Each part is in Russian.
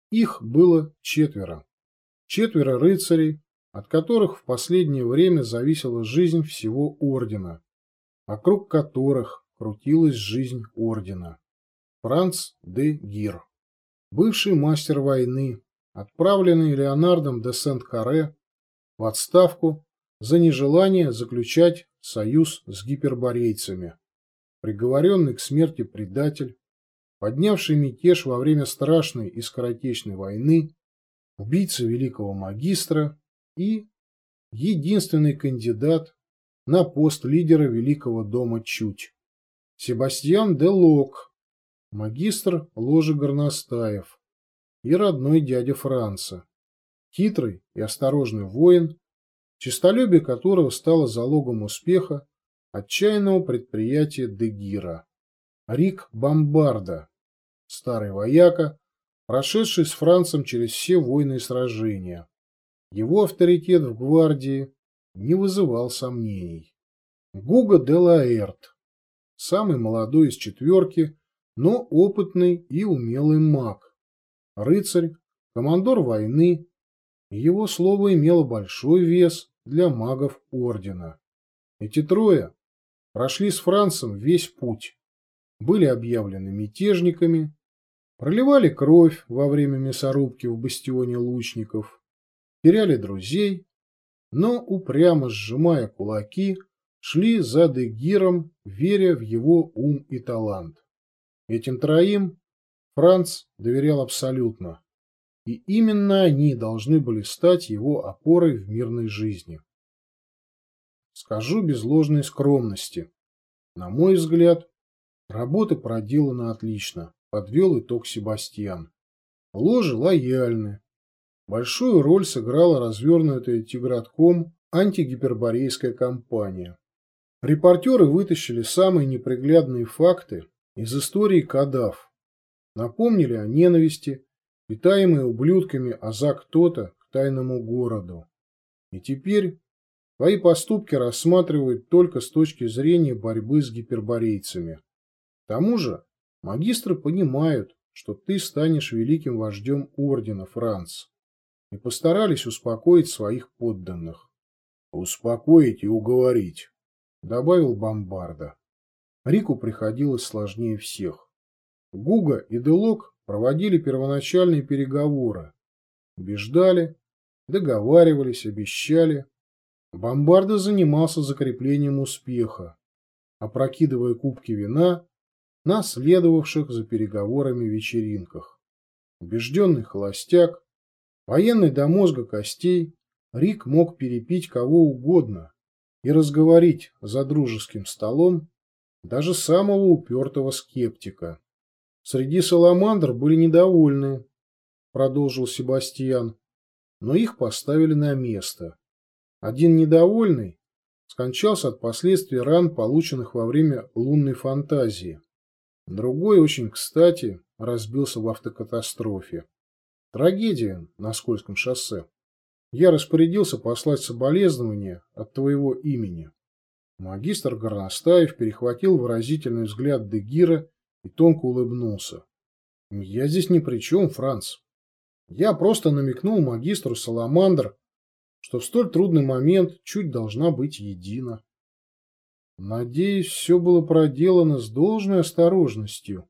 Их было четверо. Четверо рыцарей, от которых в последнее время зависела жизнь всего ордена, вокруг которых крутилась жизнь ордена. Франц де Гир, бывший мастер войны, отправленный Леонардом де Сент-Карре в отставку за нежелание заключать союз с гиперборейцами, приговоренный к смерти предатель, поднявший мятеж во время страшной и скоротечной войны, убийца великого магистра и единственный кандидат на пост лидера Великого дома Чуть. Себастьян де Лок, магистр ложи горностаев и родной дядя Франца, хитрый и осторожный воин, честолюбие которого стало залогом успеха отчаянного предприятия де Гира. Рик Бомбарда, старый вояка, прошедший с Францем через все войны и сражения. Его авторитет в гвардии не вызывал сомнений. Гуго де Лаэрт, самый молодой из четверки, но опытный и умелый маг, рыцарь, командор войны, его слово имело большой вес для магов ордена. Эти трое прошли с Францем весь путь, были объявлены мятежниками, проливали кровь во время мясорубки в бастионе лучников, теряли друзей, но, упрямо сжимая кулаки, шли за де Гиром, веря в его ум и талант. Этим троим Франц доверял абсолютно, и именно они должны были стать его опорой в мирной жизни. Скажу без ложной скромности. На мой взгляд, работа проделана отлично, подвел итог Себастьян. Ложи лояльны. Большую роль сыграла развернутая Тигратком антигиперборейская кампания. Репортеры вытащили самые неприглядные факты из истории Каддаф, напомнили о ненависти, питаемой ублюдками Азак-Тота к тайному городу. И теперь твои поступки рассматривают только с точки зрения борьбы с гиперборейцами. К тому же магистры понимают, что ты станешь великим вождем ордена, Франц, и постарались успокоить своих подданных. «Успокоить и уговорить», — добавил Бомбарда. Рику приходилось сложнее всех. Гуго и Делок проводили первоначальные переговоры, убеждали, договаривались, обещали. Бомбарда занимался закреплением успеха, опрокидывая кубки вина на следовавших за переговорами вечеринках. Убежденный холостяк, военный до мозга костей, Рик мог перепить кого угодно и разговорить за дружеским столом даже самого упертого скептика. Среди саламандр были недовольны, продолжил Себастьян, но их поставили на место. Один недовольный скончался от последствий ран, полученных во время лунной фантазии. Другой, очень кстати, разбился в автокатастрофе. Трагедия на Скользком шоссе. Я распорядился послать соболезнования от твоего имени. Магистр Горностаев перехватил выразительный взгляд де Гира и тонко улыбнулся. Я здесь ни при чем, Франц. Я просто намекнул магистру Саламандр, что в столь трудный момент чуть должна быть едина. Надеюсь, все было проделано с должной осторожностью.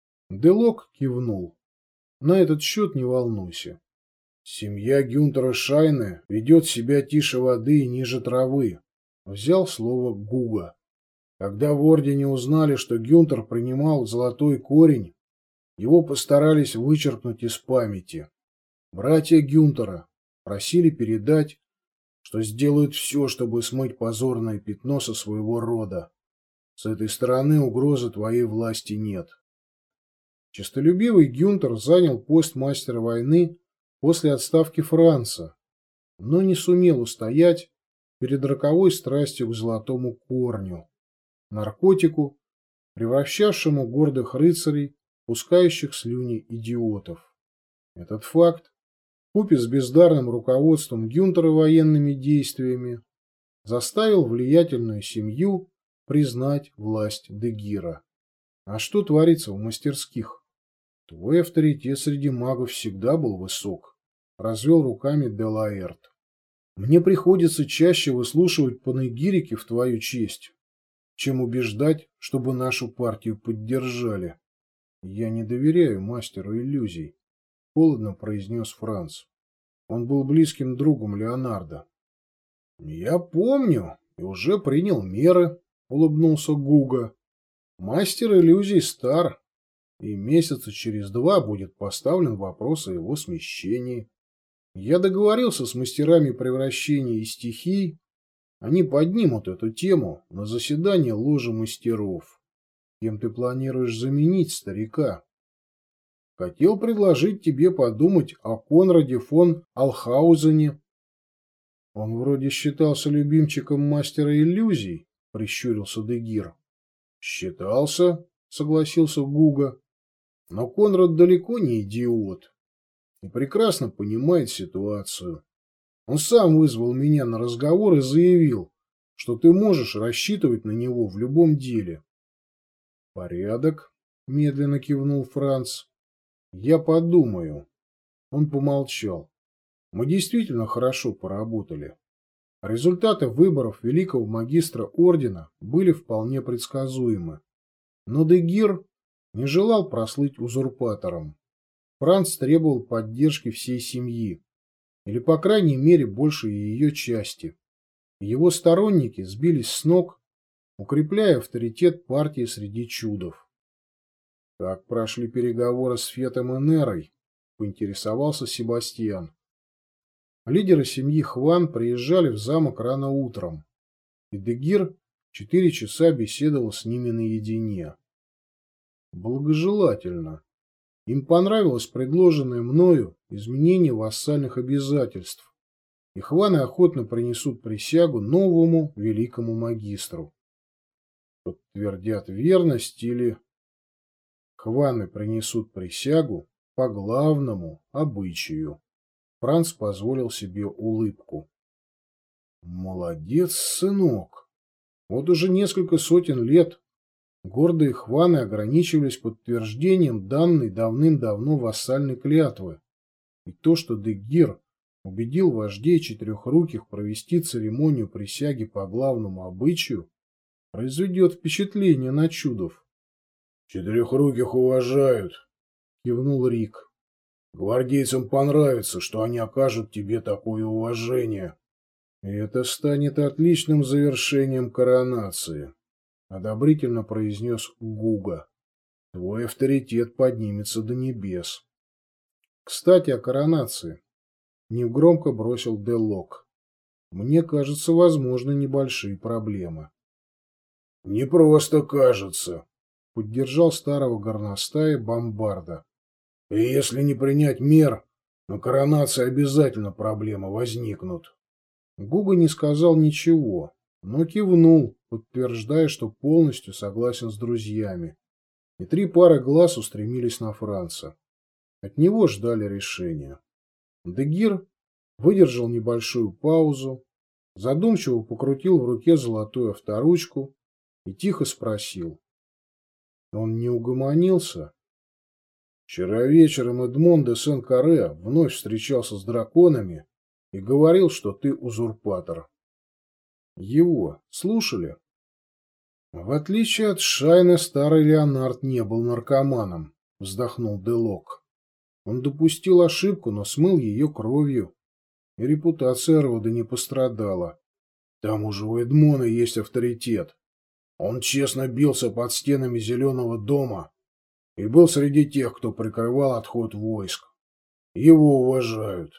Делок кивнул. На этот счет не волнуйся. Семья Гюнтера Шайне ведет себя тише воды и ниже травы. Взял слово Гуго. Когда в Ордене узнали, что Гюнтер принимал золотой корень, его постарались вычеркнуть из памяти. Братья Гюнтера просили передать, что сделают все, чтобы смыть позорное пятно со своего рода. С этой стороны угрозы твоей власти нет. Честолюбивый Гюнтер занял пост мастера войны после отставки Франца, но не сумел устоять перед роковой страстью к золотому корню, наркотику, превращавшему гордых рыцарей, пускающих слюни идиотов. Этот факт, вкупе с бездарным руководством Гюнтера военными действиями, заставил влиятельную семью признать власть де Гира. А что творится в мастерских? Твой авторитет среди магов всегда был высок, развел руками де Лаэрт. Мне приходится чаще выслушивать панегирики в твою честь, чем убеждать, чтобы нашу партию поддержали. Я не доверяю мастеру иллюзий, холодно произнес Франц. Он был близким другом Леонардо. Я помню и уже принял меры, улыбнулся Гуга. Мастер иллюзий стар, и месяца через 2 будет поставлен вопрос о его смещении. Я договорился с мастерами превращения и стихий, они поднимут эту тему на заседание ложи мастеров. Кем ты планируешь заменить старика? Хотел предложить тебе подумать о Конраде фон Алхаузене. Он вроде считался любимчиком мастера иллюзий, прищурился Дегир. Считался, согласился Гуга. Но Конрад далеко не идиот и прекрасно понимает ситуацию. Он сам вызвал меня на разговор и заявил, что ты можешь рассчитывать на него в любом деле. Порядок, медленно кивнул Франц. Я подумаю. Он помолчал. Мы действительно хорошо поработали. Результаты выборов великого магистра ордена были вполне предсказуемы. Но Дегир не желал прослыть узурпатором. Франц требовал поддержки всей семьи, или, по крайней мере, большей ее части. Его сторонники сбились с ног, укрепляя авторитет партии среди чудов. Как прошли переговоры с Фетом и Нерой, поинтересовался Себастьян. Лидеры семьи Хван приезжали в замок рано утром, и Дегир 4 часа беседовал с ними наедине. Благожелательно. Им понравилось предложенное мною изменение вассальных обязательств, и Хваны охотно принесут присягу новому великому магистру. Подтвердят верность или... Хваны принесут присягу по главному обычаю. Франц позволил себе улыбку. Молодец, сынок. Вот уже несколько сотен лет гордые Хваны ограничивались подтверждением данной давным-давно вассальной клятвы. И то, что Дегир убедил вождей четырехруких провести церемонию присяги по главному обычаю, произведет впечатление на чудов. «Четырехруких уважают», — кивнул Рик. «Гвардейцам понравится, что они окажут тебе такое уважение. И это станет отличным завершением коронации», — одобрительно произнес Гуга. «Твой авторитет поднимется до небес». «Кстати, о коронации», — негромко бросил Делок. «Мне кажется, возможны небольшие проблемы». «Не просто кажется», — поддержал старого горностая Бомбарда. «И если не принять мер, на коронации обязательно проблемы возникнут». Гуга не сказал ничего, но кивнул, подтверждая, что полностью согласен с друзьями. И 3 пары глаз устремились на Франца. От него ждали решения. Дегир выдержал небольшую паузу, задумчиво покрутил в руке золотую авторучку и тихо спросил. Он не угомонился? Вчера вечером Эдмон де Сен-Каре вновь встречался с драконами и говорил, что ты узурпатор. Его слушали? В отличие от Шайна, старый Леонард не был наркоманом, вздохнул Делок. Он допустил ошибку, но смыл ее кровью, и репутация рода не пострадала. К тому же у Эдмона есть авторитет. Он честно бился под стенами Зеленого дома и был среди тех, кто прикрывал отход войск. Его уважают.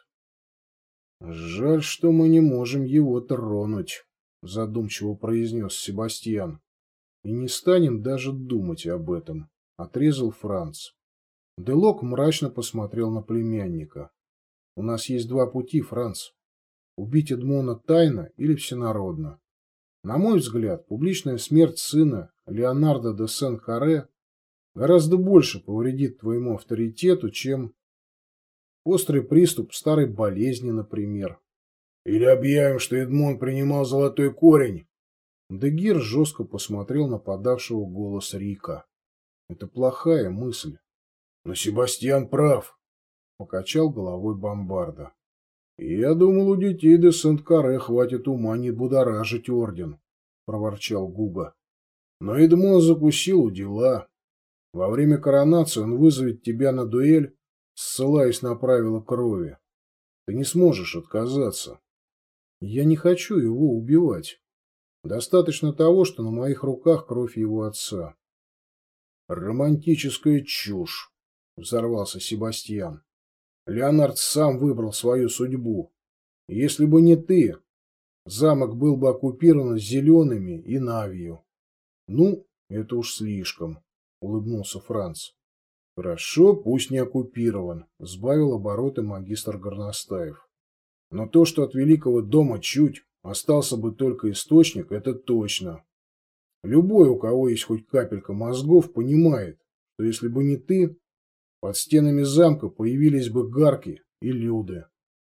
Жаль, что мы не можем его тронуть, задумчиво произнес Себастьян. И не станем даже думать об этом, отрезал Франц. Делок мрачно посмотрел на племянника. У нас есть 2 пути, Франц. Убить Эдмона тайно или всенародно. На мой взгляд, публичная смерть сына Леонардо де Сен-Каре гораздо больше повредит твоему авторитету, чем острый приступ старой болезни, например. Или объявим, что Эдмон принимал золотой корень. Дегир жестко посмотрел на подавшего голос Рика. Это плохая мысль. Но Себастьян прав, покачал головой Бомбарда. Я думал, у детей де Сент-Каре хватит ума не будоражить орден, проворчал Гуга. Но Эдмон закусил у дела. Во время коронации он вызовет тебя на дуэль, ссылаясь на правила крови. Ты не сможешь отказаться. Я не хочу его убивать. Достаточно того, что на моих руках кровь его отца. Романтическая чушь, взорвался Себастьян. Леонард сам выбрал свою судьбу. Если бы не ты, замок был бы оккупирован зелеными и Навью. Ну, это уж слишком, улыбнулся Франц. Хорошо, пусть не оккупирован, сбавил обороты магистр Горностаев. Но то, что от великого дома чуть остался бы только источник, это точно. Любой, у кого есть хоть капелька мозгов, понимает, что если бы не ты, под стенами замка появились бы гарки и люды.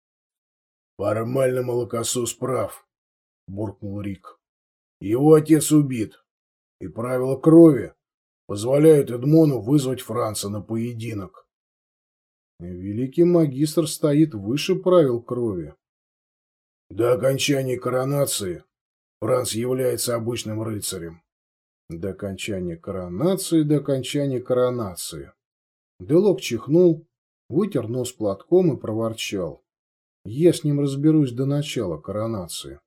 «Формально молокосос прав», — буркнул Рик. «Его отец убит, и правила крови позволяют Эдмону вызвать Франца на поединок». Великий магистр стоит выше правил крови. До окончания коронации Франц является обычным рыцарем. До окончания коронации, до окончания коронации. Делок чихнул, вытер нос платком и проворчал. Я с ним разберусь до начала коронации.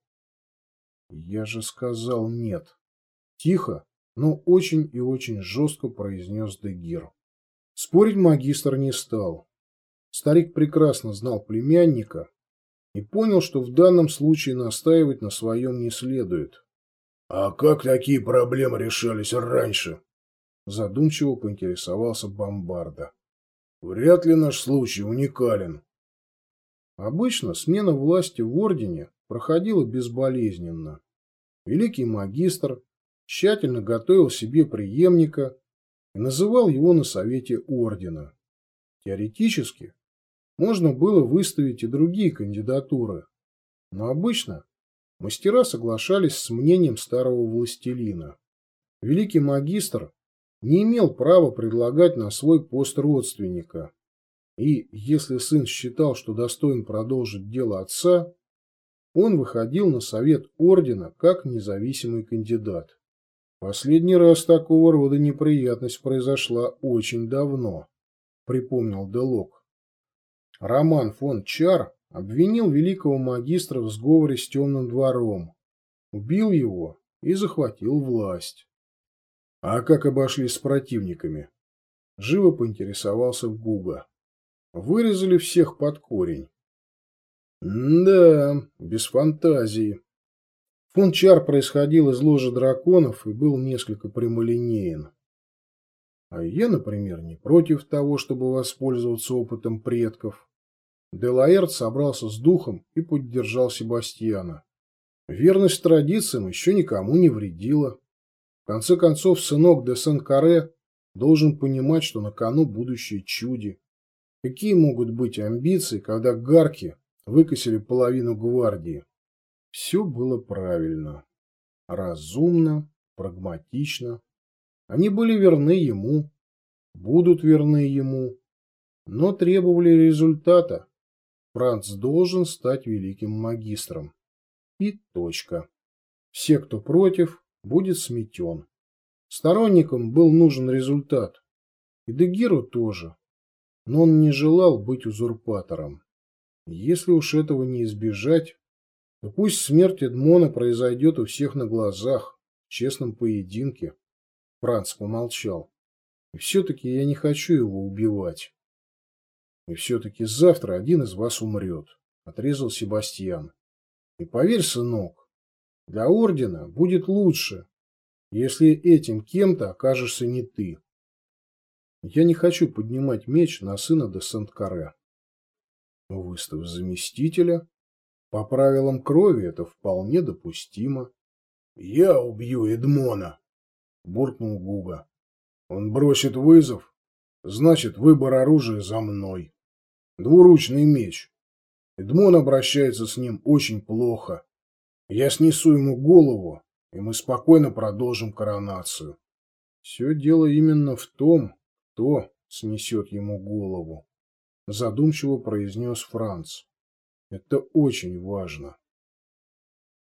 Я же сказал нет. Тихо, но очень и очень жестко произнес Дегир. Спорить магистр не стал. Старик прекрасно знал племянника и понял, что в данном случае настаивать на своем не следует. «А как такие проблемы решались раньше?» Задумчиво поинтересовался Бомбарда. «Вряд ли наш случай уникален». Обычно смена власти в Ордене проходила безболезненно. Великий магистр тщательно готовил себе преемника и называл его на совете Ордена. Теоретически можно было выставить и другие кандидатуры, но обычно мастера соглашались с мнением старого властелина. Великий магистр не имел права предлагать на свой пост родственника, и, если сын считал, что достоин продолжить дело отца, он выходил на совет ордена как независимый кандидат. Последний раз такого рода неприятность произошла очень давно, припомнил Делок. Роман фон Чар обвинил великого магистра в сговоре с Темным двором, убил его и захватил власть. А как обошлись с противниками? Живо поинтересовался Гуга. Вырезали всех под корень. Да, без фантазии. Фон Чар происходил из ложи драконов и был несколько прямолинеен. А я, например, не против того, чтобы воспользоваться опытом предков. Делаэрт собрался с духом и поддержал Себастьяна. Верность традициям еще никому не вредила. В конце концов, сынок де Сен-Каре должен понимать, что на кону будущее чуди. Какие могут быть амбиции, когда гарки выкосили половину гвардии? Все было правильно. Разумно, прагматично. Они были верны ему, будут верны ему, но требовали результата. Франц должен стать великим магистром. И точка. Все, кто против, будет сметен. Сторонникам был нужен результат. И Дегиру тоже. Но он не желал быть узурпатором. Если уж этого не избежать, то пусть смерть Эдмона произойдет у всех на глазах, в честном поединке. Франц помолчал. И все-таки я не хочу его убивать. И все-таки завтра один из вас умрет, отрезал Себастьян. И поверь, сынок, для ордена будет лучше, если этим кем-то окажешься не ты. Я не хочу поднимать меч на сына де Сент-Каре. Выставь заместителя. По правилам крови это вполне допустимо. Я убью Эдмона, буркнул Гуга. Он бросит вызов, значит, выбор оружия за мной. Двуручный меч. Эдмон обращается с ним очень плохо. Я снесу ему голову, и мы спокойно продолжим коронацию. Все дело именно в том, кто снесет ему голову, задумчиво произнес Франц. Это очень важно.